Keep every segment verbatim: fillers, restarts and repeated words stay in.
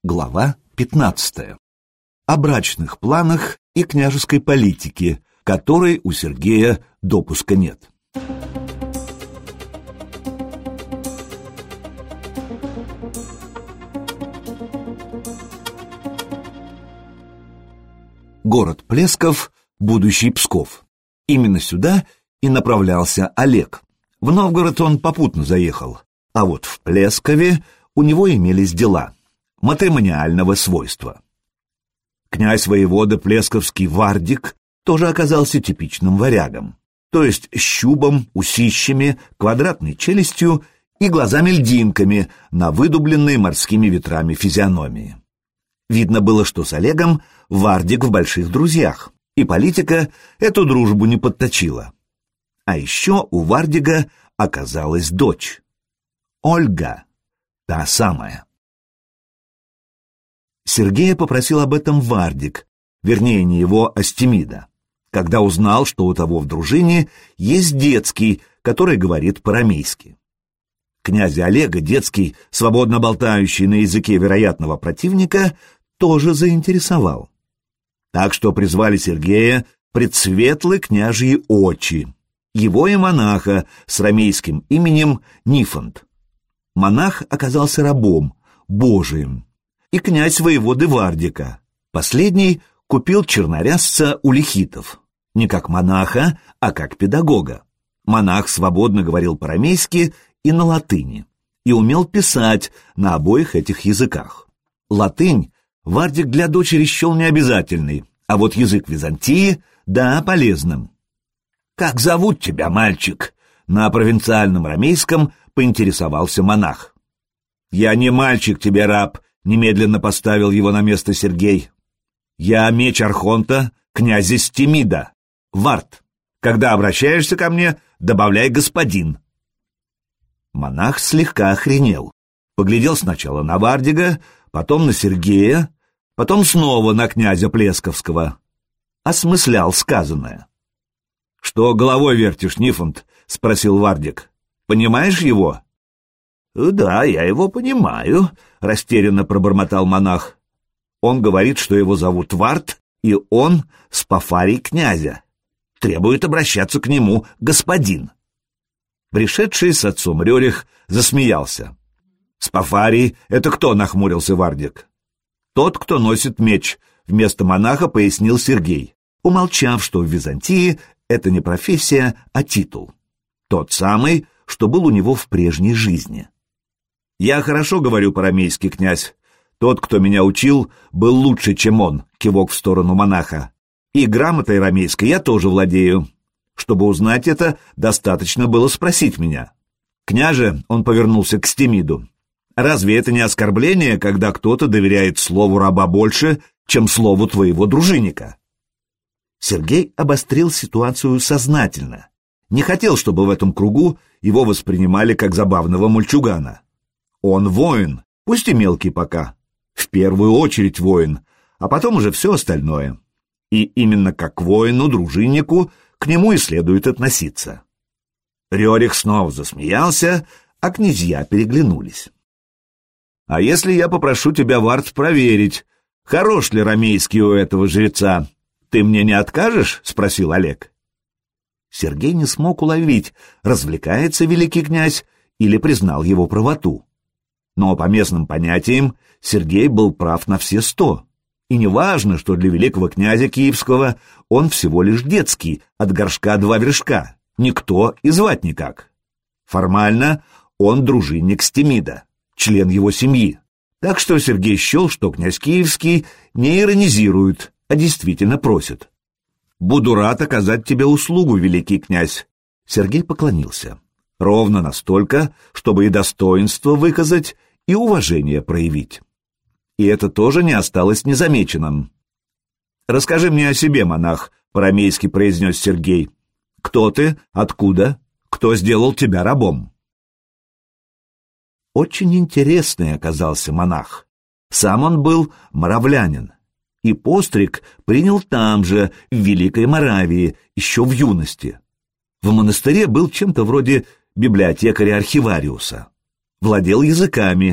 Глава пятнадцатая. О брачных планах и княжеской политике, которой у Сергея допуска нет. Город Плесков, будущий Псков. Именно сюда и направлялся Олег. В Новгород он попутно заехал, а вот в Плескове у него имелись дела матримониального свойства. Князь-воевода Плесковский Вардик тоже оказался типичным варягом, то есть с чубом, усищами, квадратной челюстью и глазами-льдинками на выдубленной морскими ветрами физиономии. Видно было, что с Олегом Вардик в больших друзьях, и политика эту дружбу не подточила. А еще у Вардига оказалась дочь. Ольга, та самая. Сергея попросил об этом Вардик, вернее, не его, а Стемида, когда узнал, что у того в дружине есть детский, который говорит по-рамейски. Князя Олега детский, свободно болтающий на языке вероятного противника, тоже заинтересовал. Так что призвали Сергея пред светлые княжьи очи, его и монаха с рамейским именем Нифонт. Монах оказался рабом, божиим, и князь воеводы Вардика. Последний купил чернорязца у лихитов, не как монаха, а как педагога. Монах свободно говорил по-рамейски и на латыни, и умел писать на обоих этих языках. Латынь Вардик для дочери счел необязательный, а вот язык Византии, да, полезным. «Как зовут тебя, мальчик?» На провинциальном рамейском поинтересовался монах. «Я не мальчик тебе, раб», — немедленно поставил его на место Сергей. «Я меч Архонта, князя Стемида, Вард. Когда обращаешься ко мне, добавляй господин». Монах слегка охренел. Поглядел сначала на Вардига, потом на Сергея, потом снова на князя Плесковского. Осмыслял сказанное. «Что головой вертишь, Нифонт?» — спросил Вардик. «Понимаешь его?» «Да, я его понимаю», — растерянно пробормотал монах. «Он говорит, что его зовут Вард, и он спафарий князя. Требует обращаться к нему господин». Пришедший с отцом Рерих засмеялся. «Спафарий — это кто?» — нахмурился Вардик. «Тот, кто носит меч», — вместо монаха пояснил Сергей, умолчав, что в Византии это не профессия, а титул. Тот самый, что был у него в прежней жизни. «Я хорошо говорю по-рамейски, князь. Тот, кто меня учил, был лучше, чем он», — кивок в сторону монаха. «И грамотой рамейской я тоже владею. Чтобы узнать это, достаточно было спросить меня». «Княже», — он повернулся к Стемиду, — «разве это не оскорбление, когда кто-то доверяет слову раба больше, чем слову твоего дружинника?» Сергей обострил ситуацию сознательно. Не хотел, чтобы в этом кругу его воспринимали как забавного мальчугана. Он воин, пусть и мелкий пока. В первую очередь воин, а потом уже все остальное. И именно как воину, дружиннику, к нему и следует относиться. Рерих снова засмеялся, а князья переглянулись. «А если я попрошу тебя, Вард, проверить, хорош ли рамейский у этого жреца? Ты мне не откажешь?» — спросил Олег. Сергей не смог уловить, развлекается великий князь или признал его правоту. Но по местным понятиям Сергей был прав на все сто. И неважно, что для великого князя Киевского он всего лишь детский, от горшка два вершка, никто и звать никак. Формально он дружинник Стемида, член его семьи. Так что Сергей счел, что князь Киевский не иронизирует, а действительно просит. «Буду рад оказать тебе услугу, великий князь». Сергей поклонился. Ровно настолько, чтобы и достоинство выказать, и уважение проявить. И это тоже не осталось незамеченным. «Расскажи мне о себе, монах», — по-рамейски произнес Сергей. «Кто ты? Откуда? Кто сделал тебя рабом?» Очень интересный оказался монах. Сам он был моравлянин. И постриг принял там же, в Великой Моравии, еще в юности. В монастыре был чем-то вроде библиотекаря-архивариуса. Владел языками,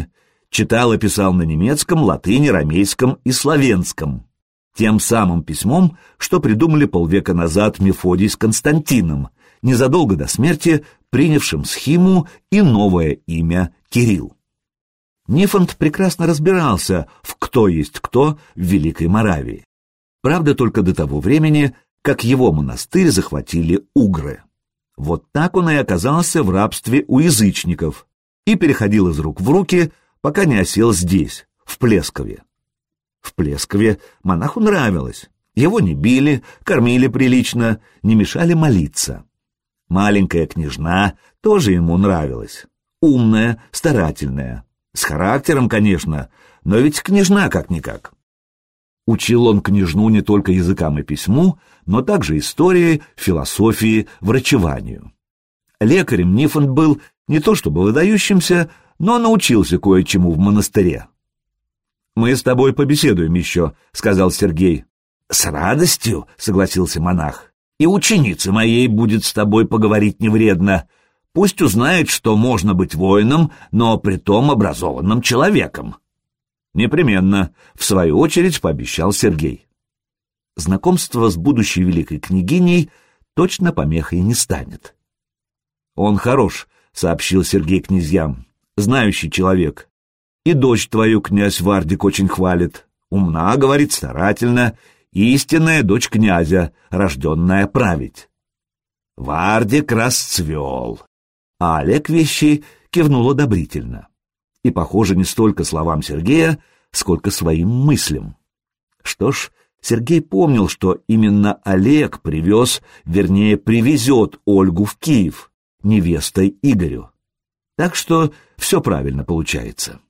Читал и писал на немецком, латыни, ромейском и славянском. Тем самым письмом, что придумали полвека назад Мефодий с Константином, незадолго до смерти принявшим схиму и новое имя Кирилл. Нифонт прекрасно разбирался в кто есть кто в Великой Моравии. Правда, только до того времени, как его монастырь захватили угры. Вот так он и оказался в рабстве у язычников и переходил из рук в руки, пока не осел здесь, в Плескове. В Плескове монаху нравилось. Его не били, кормили прилично, не мешали молиться. Маленькая княжна тоже ему нравилась. Умная, старательная. С характером, конечно, но ведь княжна как-никак. Учил он княжну не только языкам и письму, но также истории, философии, врачеванию. Лекарем Нифонт был не то чтобы выдающимся, но научился кое-чему в монастыре. «Мы с тобой побеседуем еще», — сказал Сергей. «С радостью», — согласился монах. «И ученице моей будет с тобой поговорить не вредно. Пусть узнает, что можно быть воином, но притом образованным человеком». «Непременно», — в свою очередь пообещал Сергей. Знакомство с будущей великой княгиней точно помехой не станет. «Он хорош», — сообщил Сергей князьям, — «знающий человек. И дочь твою князь Вардик очень хвалит. Умна, говорит, старательно, истинная дочь князя, рожденная править». Вардик расцвел. А Олег Вещий кивнул одобрительно. И, похоже, не столько словам Сергея, сколько своим мыслям. Что ж, Сергей помнил, что именно Олег привез, вернее, привезет Ольгу в Киев, невестой Игорю. Так что все правильно получается.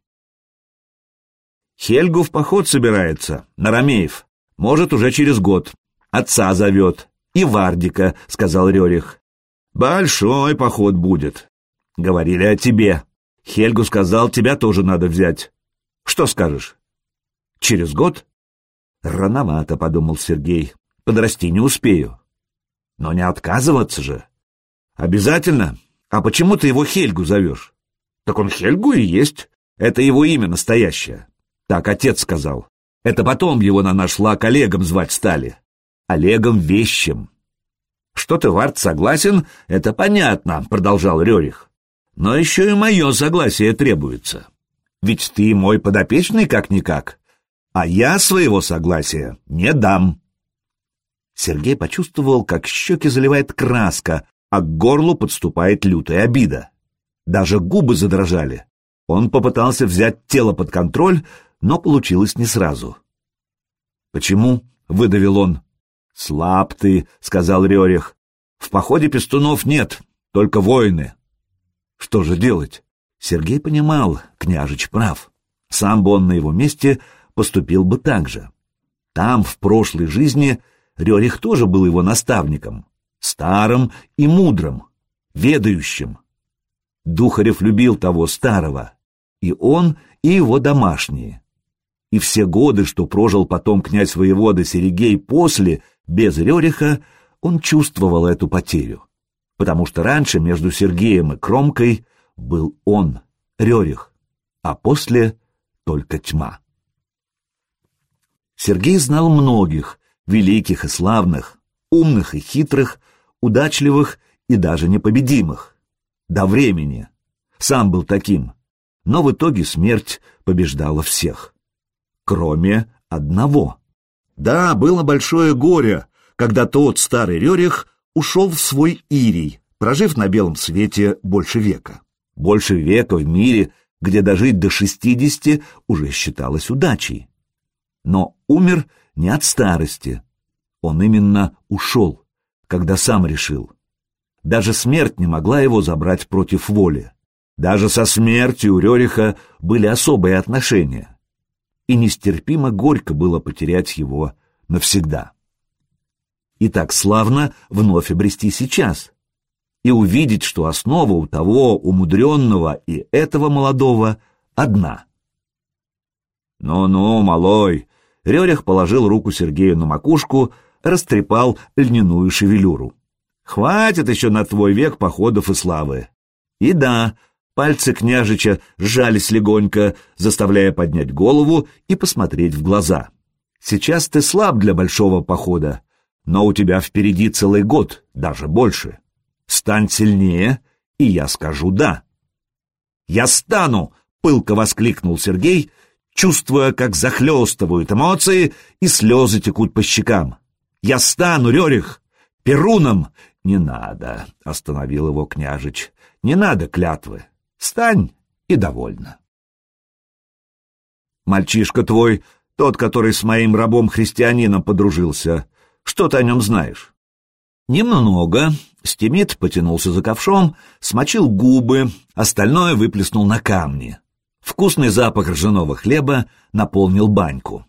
«Хельгу в поход собирается, на Ромеев. Может, уже через год. Отца зовет. И Вардика», — сказал Рерих. «Большой поход будет. Говорили о тебе. Хельгу сказал, тебя тоже надо взять. Что скажешь?» «Через год?» «Рановато», — подумал Сергей. «Подрасти не успею». «Но не отказываться же». «Обязательно? А почему ты его Хельгу зовешь?» «Так он Хельгу и есть. Это его имя настоящее. Так отец сказал. Это потом его на наш лак Олегом звать стали. Олегом Вещим». «Что ты, Вард, согласен? Это понятно», — продолжал Рерих. «Но еще и мое согласие требуется. Ведь ты мой подопечный как-никак, а я своего согласия не дам». Сергей почувствовал, как щеки заливает краска, а к горлу подступает лютая обида. Даже губы задрожали. Он попытался взять тело под контроль, но получилось не сразу. «Почему?» — выдавил он. «Слаб ты», — сказал Рерих. «В походе пестунов нет, только воины». Что же делать? Сергей понимал, княжич прав. Сам бы он на его месте поступил бы так же. Там, в прошлой жизни, Рерих тоже был его наставником, старым и мудрым, ведающим. Духарев любил того старого, и он, и его домашние. И все годы, что прожил потом князь-воевода Серегей после, без Рериха, он чувствовал эту потерю. Потому что раньше между Сергеем и Кромкой был он, Рерих, а после только тьма. Сергей знал многих, великих и славных, умных и хитрых, удачливых и даже непобедимых. До времени. Сам был таким. Но в итоге смерть побеждала всех. Кроме одного. Да, было большое горе, когда тот старый Рерих ушел в свой Ирий, прожив на белом свете больше века. Больше века в мире, где дожить до шестидесяти уже считалось удачей. Но умер не от старости. Он именно ушел, когда сам решил. Даже смерть не могла его забрать против воли. Даже со смертью у Рериха были особые отношения. И нестерпимо горько было потерять его навсегда. И так славно вновь обрести сейчас. И увидеть, что основа у того умудренного и этого молодого одна. «Ну-ну, малой!» Рерих положил руку Сергею на макушку, растрепал льняную шевелюру. «Хватит еще на твой век походов и славы. И да, Пальцы княжича сжались легонько, заставляя поднять голову и посмотреть в глаза. «Сейчас ты слаб для большого похода, но у тебя впереди целый год, даже больше. Стань сильнее, и я скажу «да». «Я стану!» — пылко воскликнул Сергей, чувствуя, как захлестывают эмоции и слезы текут по щекам. «Я стану, Рерих! Перуном!» «Не надо!» — остановил его княжич. «Не надо клятвы! Стань, и довольно!» «Мальчишка твой, тот, который с моим рабом-христианином подружился, что ты о нем знаешь?» «Немного». Стимит потянулся за ковшом, смочил губы, остальное выплеснул на камни. Вкусный запах ржаного хлеба наполнил баньку.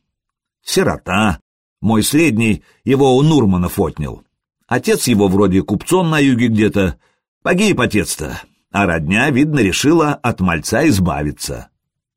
«Сирота. Мой средний его у Нурманов отнял. Отец его вроде купцом на юге где-то. Погиб отец-то, а родня, видно, решила от мальца избавиться.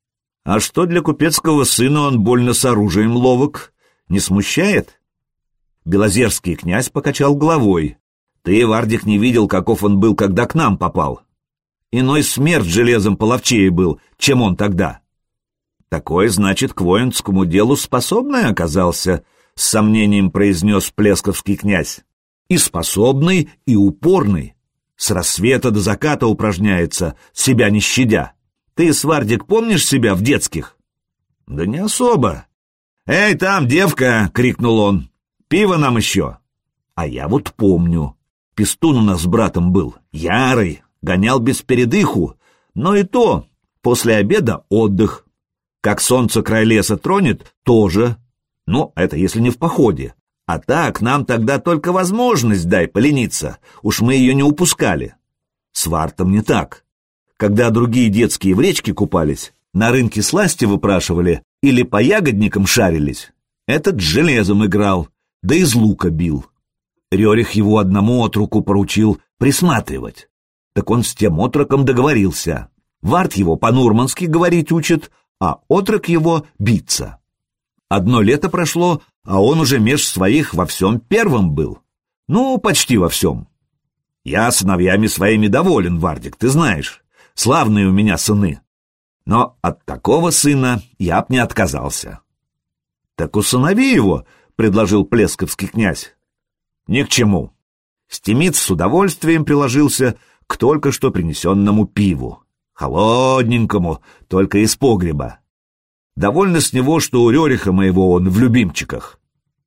А что для купецкого сына он больно с оружием ловок? Не смущает?» Белозерский князь покачал головой. «Ты, Вардик, не видел, каков он был, когда к нам попал. Иной смерть железом половчее был, чем он тогда». «Такой, значит, к воинскому делу способный оказался», — с сомнением произнес плесковский князь. «И способный, и упорный. С рассвета до заката упражняется, себя не щадя. Ты, Свардик, помнишь себя в детских?» «Да не особо». «Эй, там, девка!» — крикнул он. «Пиво нам еще!» «А я вот помню. Пестун у нас с братом был, ярый, гонял без передыху, но и то после обеда отдых. Как солнце край леса тронет, тоже. Ну, это если не в походе. А так, нам тогда только возможность дай полениться, уж мы ее не упускали. С Вартом не так. Когда другие детские в речке купались, на рынке сласти выпрашивали или по ягодникам шарились, этот с железом играл, да из лука бил. Рерих его одному отроку поручил присматривать. Так он с тем отроком договорился. Варт его по-нурмански говорить учит, а отрок его биться. Одно лето прошло, а он уже меж своих во всем первым был. Ну, почти во всем. Я сыновьями своими доволен, Вардик, ты знаешь. Славные у меня сыны. Но от такого сына я б не отказался. — Так усынови его, — предложил плесковский князь. — Ни к чему. Стимит с удовольствием приложился к только что принесенному пиву. Холодненькому, только из погреба. Довольно с него, что у Рериха моего он в любимчиках.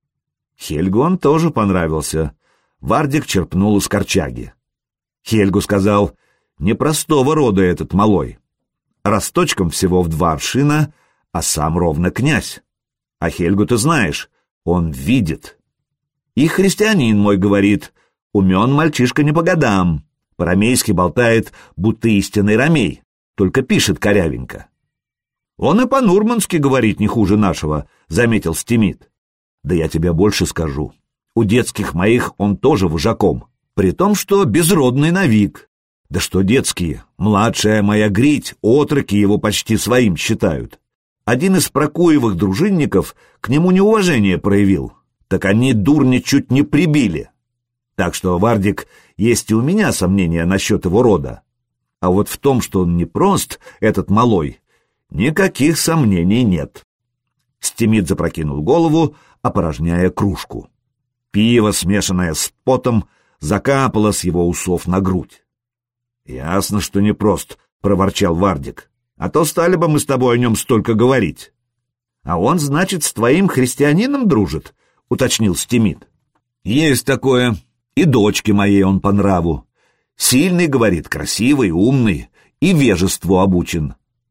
Хельгу он тоже понравился. Вардик черпнул из корчаги. Хельгу сказал: непростого рода этот малой. Росточком всего в два аршина, а сам ровно князь. А Хельгу ты знаешь, он видит. И христианин мой говорит, умен мальчишка не по годам. По-ромейски болтает, будто истинный ромей, только пишет корявенько. Он и по-нурмански говорит не хуже нашего, заметил Стимит. Да я тебе больше скажу. У детских моих он тоже вожаком, при том, что безродный навик. Да что детские, младшая моя грить, отроки его почти своим считают. Один из Прокуевых дружинников к нему неуважение проявил, так они дурни чуть не прибили. Так что, Вардик, есть и у меня сомнения насчет его рода. А вот в том, что он непрост, этот малой, никаких сомнений нет. Стимит запрокинул голову, опорожняя кружку. Пиво, смешанное с потом, закапало с его усов на грудь. «Ясно, что непрост», — проворчал Вардик. «А то стали бы мы с тобой о нем столько говорить». «А он, значит, с твоим христианином дружит?» — уточнил Стимит. «Есть такое. И дочке моей он по нраву. Сильный, говорит, красивый, умный и вежеству обучен».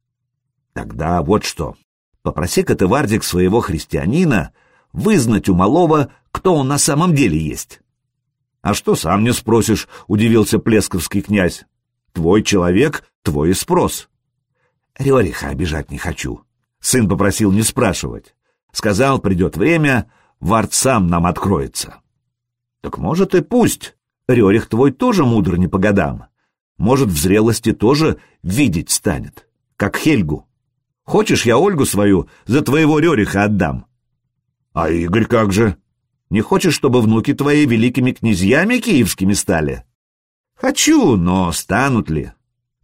«Тогда вот что. Попроси-ка ты, Вардик, своего христианина вызнать у малого, кто он на самом деле есть». «А что сам не спросишь?» — удивился плесковский князь. «Твой человек, твой и спрос». «Рериха обижать не хочу». Сын попросил не спрашивать. Сказал, придет время, Варт сам нам откроется. «Так может и пусть. Рерих твой тоже мудр не по годам. Может, в зрелости тоже видеть станет, как Хельгу. Хочешь, я Ольгу свою за твоего Рериха отдам?» «А Игорь как же? Не хочешь, чтобы внуки твои великими князьями киевскими стали?» «Хочу, но станут ли?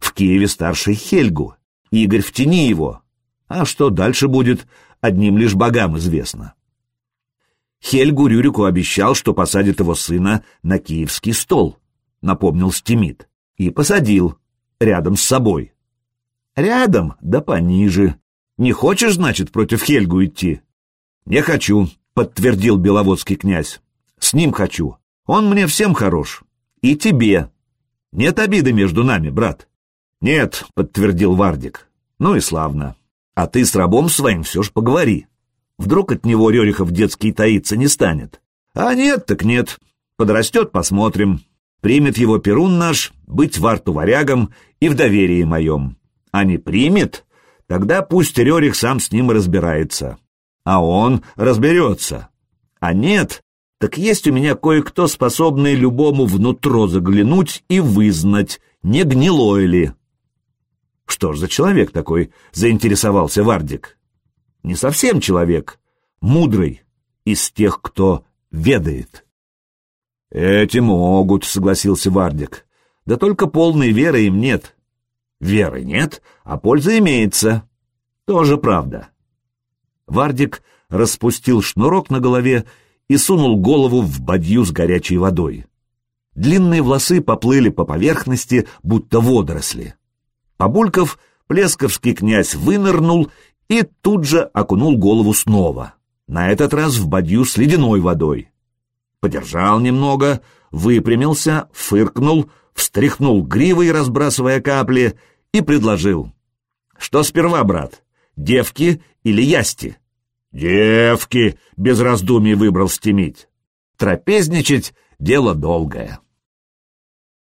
В Киеве старший Хельгу, Игорь в тени его. А что дальше будет, одним лишь богам известно. Хельгу Рюрику обещал, что посадит его сына на киевский стол, напомнил Стимит, и посадил рядом с собой. Рядом, да пониже. Не хочешь, значит, против Хельгу идти? Не хочу, подтвердил беловодский князь. С ним хочу. Он мне всем хорош. И тебе. Нет обиды между нами, брат. Нет, подтвердил Вардик. Ну и славно. А ты с рабом своим все ж поговори. Вдруг от него Рерихов детский таиться не станет. А нет, так нет. Подрастет, посмотрим. Примет его Перун наш быть варту варягом и в доверии моем. А не примет, тогда пусть Рерих сам с ним разбирается. А он разберется. А нет, так есть у меня кое-кто, способный любому внутро заглянуть и вызнать, не гнилой ли. Что ж за человек такой, заинтересовался Вардик. Не совсем человек, мудрый, из тех, кто ведает. Эти могут, согласился Вардик, да только полной веры им нет. Веры нет, а польза имеется. Тоже правда. Вардик распустил шнурок на голове и сунул голову в бадью с горячей водой. Длинные волосы поплыли по поверхности, будто водоросли. Побульков, плесковский князь вынырнул и тут же окунул голову снова, на этот раз в бадью с ледяной водой. Подержал немного, выпрямился, фыркнул, встряхнул гривой, разбрасывая капли, и предложил. «Что сперва, брат, девки или ясти?» «Девки!» — без раздумий выбрал Стимить. «Трапезничать — дело долгое».